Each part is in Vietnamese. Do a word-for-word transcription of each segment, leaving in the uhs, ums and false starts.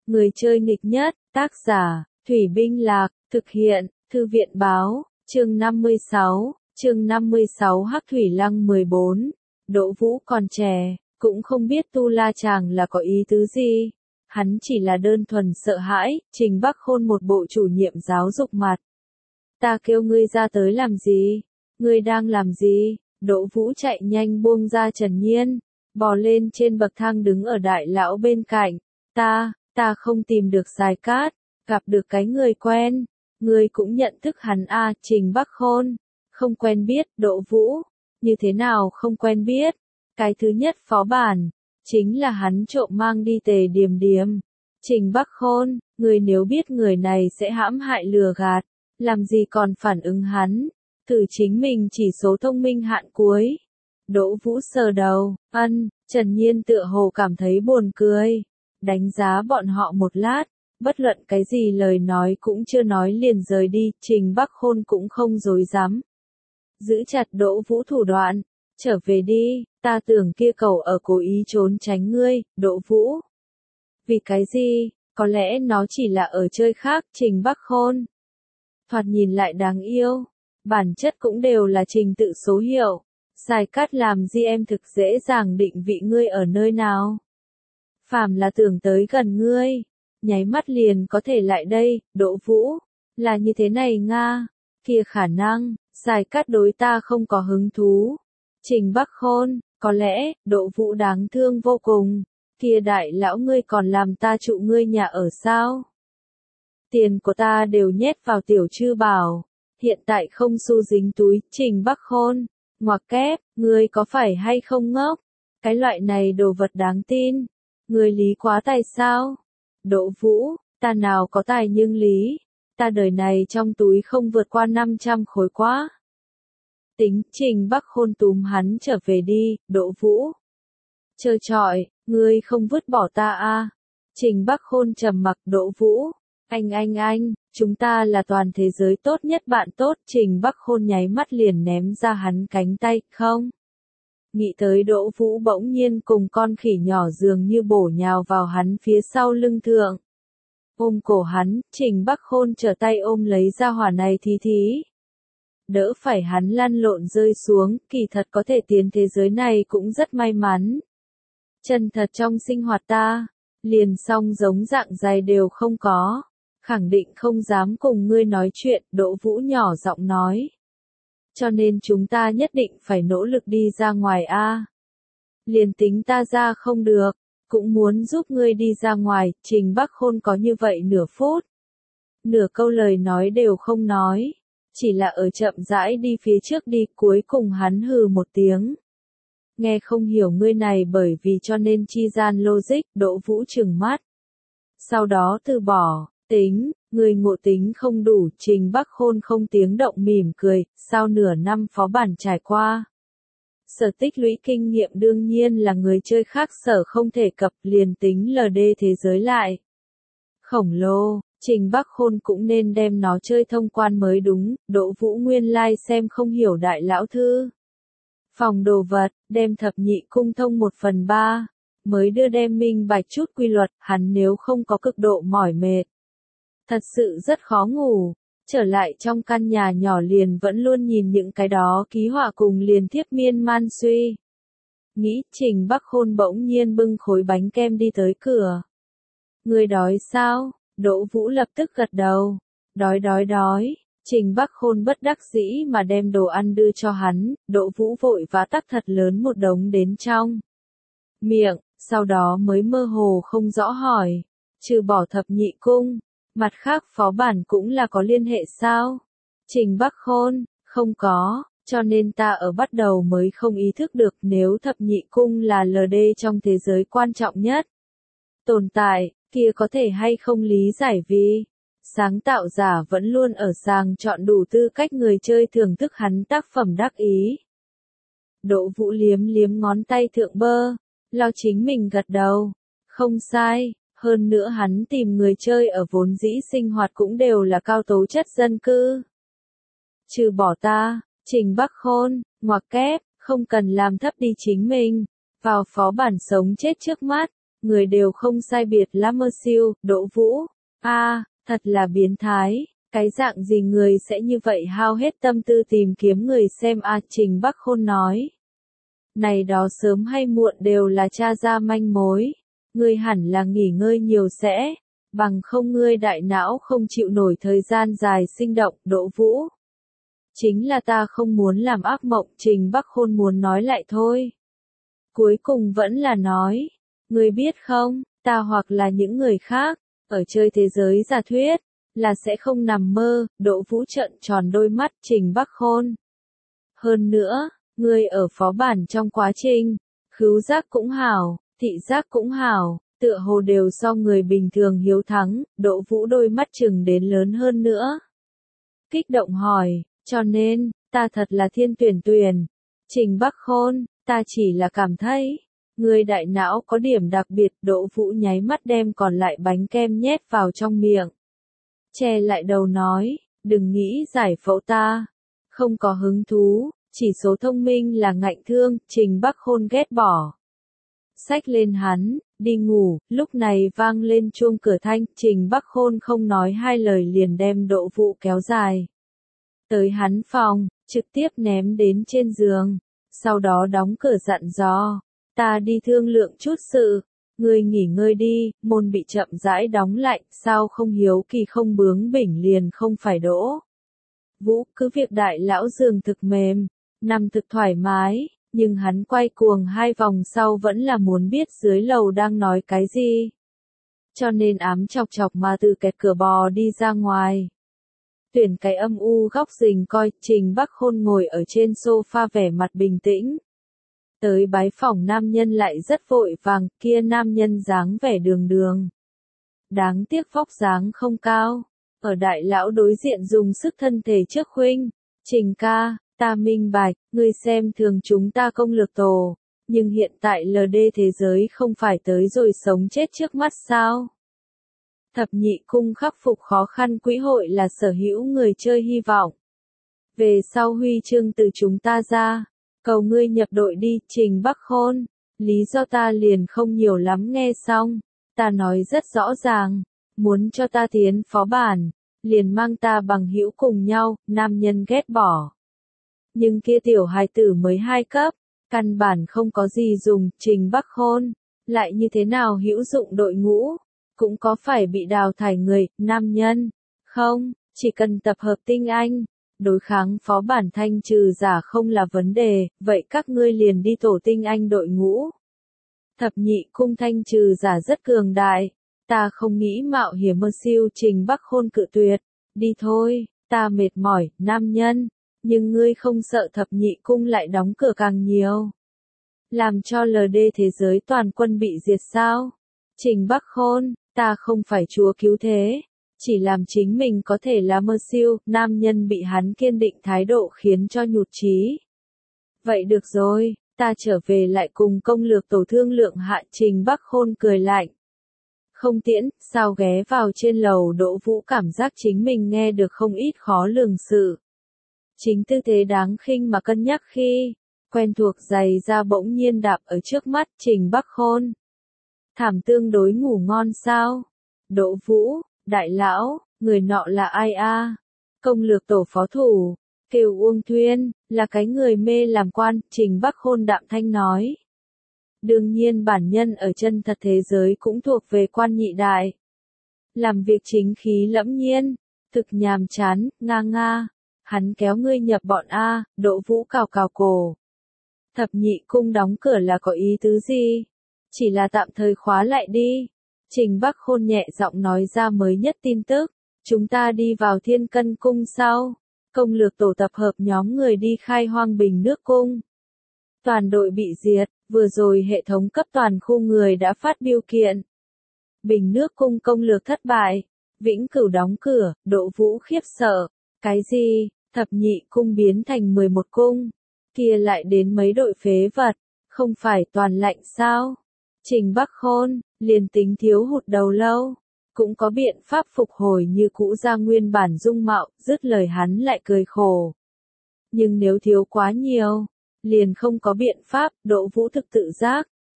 Người chơi nghịch nhất, tác giả, Thủy Binh Lạc, thực hiện, Thư viện báo, chương năm mươi sáu, chương năm mươi sáu Hắc Thủy Lăng mười bốn. Đỗ Vũ còn trẻ, cũng không biết Tu La Chàng là có ý tứ gì. Hắn chỉ là đơn thuần sợ hãi, Trình Bắc Khôn một bộ chủ nhiệm giáo dục mặt. Ta kêu ngươi ra tới làm gì? Ngươi đang làm gì? Đỗ Vũ chạy nhanh buông ra Trần Nhiên, bò lên trên bậc thang đứng ở đại lão bên cạnh. Ta, ta không tìm được Giải Cát, gặp được cái người quen. Ngươi cũng nhận thức hắn a, Trình Bắc Khôn. Không quen biết, Đỗ Vũ. Như thế nào không quen biết? Cái thứ nhất phó bản, chính là hắn trộm mang đi Tề Điềm Điềm. Trình Bắc Khôn, người nếu biết người này sẽ hãm hại lừa gạt, làm gì còn phản ứng hắn, thử chính mình chỉ số thông minh hạn cuối. Đỗ Vũ sờ đầu, ân, Trần Nhiên tựa hồ cảm thấy buồn cười, đánh giá bọn họ một lát, bất luận cái gì lời nói cũng chưa nói liền rời đi, Trình Bắc Khôn cũng không dối dám. Giữ chặt Đỗ Vũ thủ đoạn, trở về đi, ta tưởng kia cậu ở cố ý trốn tránh ngươi, Đỗ Vũ. Vì cái gì, có lẽ nó chỉ là ở chơi khác, Trình Bắc Khôn. Thoạt nhìn lại đáng yêu, bản chất cũng đều là trình tự số hiệu. Giải Cát làm gì em thực dễ dàng định vị ngươi ở nơi nào. Phàm là tưởng tới gần ngươi, nháy mắt liền có thể lại đây, Đỗ Vũ. Là như thế này Nga, kia khả năng, Giải Cát đối ta không có hứng thú. Trình Bắc Khôn, có lẽ, Đỗ Vũ đáng thương vô cùng. Kia đại lão ngươi còn làm ta trụ ngươi nhà ở sao? Tiền của ta đều nhét vào tiểu trư bảo, hiện tại không xu dính túi, Trình Bắc Khôn, ngoặc kép, ngươi có phải hay không ngốc? Cái loại này đồ vật đáng tin, ngươi lý quá tài sao? Đỗ Vũ, ta nào có tài nhưng lý, ta đời này trong túi không vượt qua năm trăm khối quá. Tính, Trình Bắc Khôn túm hắn trở về đi, Đỗ Vũ. Trơ trọi, ngươi không vứt bỏ ta a? Trình Bắc Khôn trầm mặc, Đỗ Vũ. Anh anh anh, chúng ta là toàn thế giới tốt nhất bạn tốt, Trình Bắc Khôn nháy mắt liền ném ra hắn cánh tay, không? Nghĩ tới Đỗ Vũ bỗng nhiên cùng con khỉ nhỏ dường như bổ nhào vào hắn phía sau lưng thượng. Ôm cổ hắn, Trình Bắc Khôn trở tay ôm lấy ra hỏa này thí thí. Đỡ phải hắn lăn lộn rơi xuống, kỳ thật có thể tiến thế giới này cũng rất may mắn. Chân thật trong sinh hoạt ta, liền song giống dạng dài đều không có. Khẳng định không dám cùng ngươi nói chuyện, Đỗ Vũ nhỏ giọng nói. Cho nên chúng ta nhất định phải nỗ lực đi ra ngoài a. Liền tính ta ra không được, cũng muốn giúp ngươi đi ra ngoài, Trình Bắc Khôn có như vậy nửa phút. Nửa câu lời nói đều không nói, chỉ là ở chậm rãi đi phía trước đi, cuối cùng hắn hừ một tiếng. Nghe không hiểu ngươi này bởi vì cho nên chi gian logic, Đỗ Vũ trừng mắt. Sau đó từ bỏ. Tính, người ngộ tính không đủ, Trình Bắc Khôn không tiếng động mỉm cười, sau nửa năm phó bản trải qua. Sở tích lũy kinh nghiệm đương nhiên là người chơi khác sở không thể cập, liền tính lờ đê thế giới lại. Khổng lồ, Trình Bắc Khôn cũng nên đem nó chơi thông quan mới đúng, Đỗ Vũ nguyên lai like xem không hiểu đại lão thư. Phòng đồ vật, đem thập nhị cung thông một phần ba, mới đưa đem minh bạch chút quy luật, hắn nếu không có cực độ mỏi mệt. Thật sự rất khó ngủ, trở lại trong căn nhà nhỏ liền vẫn luôn nhìn những cái đó ký họa cùng liền tiếp miên man suy. Nghĩ, Trình Bắc Khôn bỗng nhiên bưng khối bánh kem đi tới cửa. Người đói sao? Đỗ Vũ lập tức gật đầu. Đói đói đói, Trình Bắc Khôn bất đắc dĩ mà đem đồ ăn đưa cho hắn, Đỗ Vũ vội vã tắc thật lớn một đống đến trong miệng, sau đó mới mơ hồ không rõ hỏi, trừ bỏ thập nhị cung. Mặt khác phó bản cũng là có liên hệ sao? Trình Bắc Khôn, không có, cho nên ta ở bắt đầu mới không ý thức được nếu thập nhị cung là lờ đê trong thế giới quan trọng nhất. Tồn tại, kia có thể hay không lý giải vì, sáng tạo giả vẫn luôn ở sàng chọn đủ tư cách người chơi thưởng thức hắn tác phẩm đắc ý. Đỗ Vũ liếm liếm ngón tay thượng bơ, lo chính mình gật đầu, không sai. Hơn nữa hắn tìm người chơi ở vốn dĩ sinh hoạt cũng đều là cao tố chất dân cư. Trừ bỏ ta, Trình Bắc Khôn, ngoặc kép, không cần làm thấp đi chính mình, vào phó bản sống chết trước mắt, người đều không sai biệt lắm mơ siêu, Đỗ Vũ. A, à, thật là biến thái, cái dạng gì người sẽ như vậy hao hết tâm tư tìm kiếm người xem a à, Trình Bắc Khôn nói. Này đó sớm hay muộn đều là tra ra manh mối, ngươi hẳn là nghỉ ngơi nhiều sẽ, bằng không ngươi đại não không chịu nổi thời gian dài sinh động, Đỗ Vũ. Chính là ta không muốn làm ác mộng, Trình Bắc Khôn muốn nói lại thôi. Cuối cùng vẫn là nói, ngươi biết không, ta hoặc là những người khác, ở chơi thế giới giả thuyết, là sẽ không nằm mơ, Đỗ Vũ trợn tròn đôi mắt, Trình Bắc Khôn. Hơn nữa, ngươi ở phó bản trong quá trình, khứu giác cũng hảo, thị giác cũng hảo, tựa hồ đều so người bình thường hiếu thắng, Đỗ Vũ đôi mắt chừng đến lớn hơn nữa. Kích động hỏi, cho nên, ta thật là thiên tuyển tuyển. Trình Bắc Khôn, ta chỉ là cảm thấy, người đại não có điểm đặc biệt, Đỗ Vũ nháy mắt đem còn lại bánh kem nhét vào trong miệng. Che lại đầu nói, đừng nghĩ giải phẫu ta, không có hứng thú, chỉ số thông minh là ngạnh thương, Trình Bắc Khôn ghét bỏ. Xách lên hắn, đi ngủ, lúc này vang lên chuông cửa thanh, Trình Bắc Khôn không nói hai lời liền đem Đỗ Vũ kéo dài. Tới hắn phòng, trực tiếp ném đến trên giường, sau đó đóng cửa dặn dò, ta đi thương lượng chút sự, ngươi nghỉ ngơi đi, môn bị chậm rãi đóng lại, sao không hiếu kỳ không bướng bỉnh liền không phải Đỗ Vũ, cứ việc đại lão giường thực mềm, nằm thực thoải mái, nhưng hắn quay cuồng hai vòng sau vẫn là muốn biết dưới lầu đang nói cái gì. Cho nên ám chọc chọc mà từ kẹt cửa bò đi ra ngoài. Tuyển cái âm u góc rình coi, Trình Bắc Khôn ngồi ở trên sofa vẻ mặt bình tĩnh. Tới bái phỏng nam nhân lại rất vội vàng, kia nam nhân dáng vẻ đường đường. Đáng tiếc vóc dáng không cao, ở đại lão đối diện dùng sức thân thể trước khuynh. Trình ca, ta minh bạch, ngươi xem thường chúng ta công lược tổ, nhưng hiện tại lờ đê thế giới không phải tới rồi sống chết trước mắt sao? Thập nhị cung khắc phục khó khăn quỹ hội là sở hữu người chơi hy vọng. Về sau huy chương từ chúng ta ra, cầu ngươi nhập đội đi, Trình Bắc Khôn, lý do ta liền không nhiều lắm nghe xong, ta nói rất rõ ràng, muốn cho ta tiến phó bản, liền mang ta bằng hữu cùng nhau, nam nhân ghét bỏ. Nhưng kia tiểu hài tử mới hai cấp, căn bản không có gì dùng, Trình Bắc Khôn, lại như thế nào hữu dụng đội ngũ, cũng có phải bị đào thải người, nam nhân, không, chỉ cần tập hợp tinh anh, đối kháng phó bản thanh trừ giả không là vấn đề, vậy các ngươi liền đi tổ tinh anh đội ngũ. Thập nhị cung thanh trừ giả rất cường đại, ta không nghĩ mạo hiểm mơ siêu, Trình Bắc Khôn cự tuyệt, đi thôi, ta mệt mỏi, nam nhân. Nhưng ngươi không sợ thập nhị cung lại đóng cửa càng nhiều. Làm cho lờ đê thế giới toàn quân bị diệt sao? Trình Bắc Khôn, ta không phải chúa cứu thế. Chỉ làm chính mình có thể là mơ siêu, nam nhân bị hắn kiên định thái độ khiến cho nhụt chí. Vậy được rồi, ta trở về lại cùng công lược tổ thương lượng hạ, Trình Bắc Khôn cười lạnh. Không tiễn, sao ghé vào trên lầu Đỗ Vũ cảm giác chính mình nghe được không ít khó lường sự. Chính tư thế đáng khinh mà cân nhắc khi, quen thuộc giày da bỗng nhiên đạp ở trước mắt, Trình Bắc Khôn. Thảm tương đối ngủ ngon sao? Đỗ Vũ, đại lão, người nọ là ai a? Công lược tổ phó thủ, kêu Uông Thuyên, là cái người mê làm quan, Trình Bắc Khôn đạm thanh nói. Đương nhiên bản nhân ở chân thật thế giới cũng thuộc về quan nhị đại. Làm việc chính khí lẫm nhiên, thực nhàm chán, nga nga. Hắn kéo ngươi nhập bọn A, Đỗ Vũ cào cào cổ. Thập nhị cung đóng cửa là có ý tứ gì? Chỉ là tạm thời khóa lại đi. Trình Bắc Khôn nhẹ giọng nói ra mới nhất tin tức. Chúng ta đi vào Thiên Cân Cung sau. Công lược tổ tập hợp nhóm người đi khai hoang Bình Nước Cung. Toàn đội bị diệt, vừa rồi hệ thống cấp toàn khu người đã phát biêu kiện. Bình Nước Cung công lược thất bại. Vĩnh Cửu đóng cửa, Đỗ Vũ khiếp sợ. Cái gì? Thập nhị cung biến thành mười một cung, kia lại đến mấy đội phế vật, không phải toàn lạnh sao? Trình Bắc Khôn, liền tính thiếu hụt đầu lâu, cũng có biện pháp phục hồi như cũ ra nguyên bản dung mạo, dứt lời hắn lại cười khổ. Nhưng nếu thiếu quá nhiều, liền không có biện pháp, Đỗ Vũ thực tự giác,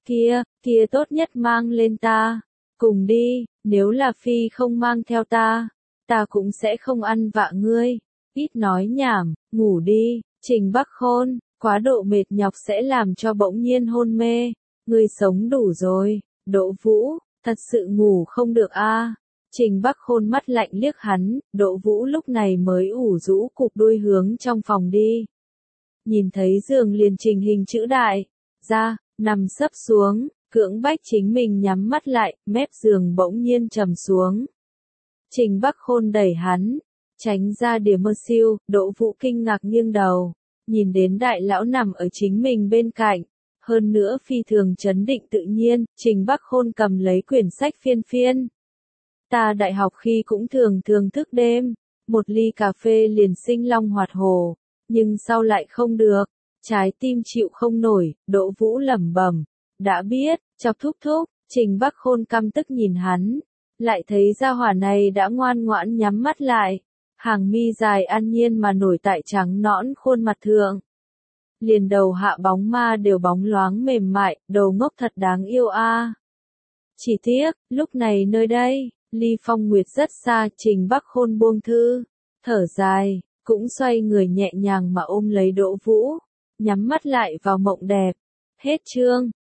kia, kia tốt nhất mang lên ta. Cùng đi, nếu là phi không mang theo ta, ta cũng sẽ không ăn vạ ngươi. Ít nói nhảm, ngủ đi, Trình Bắc Khôn, quá độ mệt nhọc sẽ làm cho bỗng nhiên hôn mê. Ngươi sống đủ rồi, Đỗ Vũ, thật sự ngủ không được a. À. Trình Bắc Khôn mắt lạnh liếc hắn, Đỗ Vũ lúc này mới ủ rũ cụp đuôi hướng trong phòng đi. Nhìn thấy giường liền trình hình chữ đại, ra, nằm sấp xuống, cưỡng bách chính mình nhắm mắt lại, mép giường bỗng nhiên trầm xuống. Trình Bắc Khôn đẩy hắn, tránh ra đỉa mơ siêu, Đỗ Vũ kinh ngạc nghiêng đầu, nhìn đến đại lão nằm ở chính mình bên cạnh. Hơn nữa phi thường chấn định tự nhiên, Trình Bắc Khôn cầm lấy quyển sách phiên phiên. Ta đại học khi cũng thường thường thức đêm, một ly cà phê liền sinh long hoạt hổ, nhưng sau lại không được, trái tim chịu không nổi, Đỗ Vũ lẩm bẩm, đã biết, chọc thúc thúc, Trình Bắc Khôn căm tức nhìn hắn, lại thấy gia hỏa này đã ngoan ngoãn nhắm mắt lại, hàng mi dài an nhiên mà nổi tại trắng nõn khuôn mặt thượng. Liền đầu hạ bóng ma đều bóng loáng mềm mại, đầu ngốc thật đáng yêu a. À. Chỉ tiếc, lúc này nơi đây, ly phong nguyệt rất xa, Trình Bắc Khôn buông thư, thở dài, cũng xoay người nhẹ nhàng mà ôm lấy Đỗ Vũ, nhắm mắt lại vào mộng đẹp. Hết chương.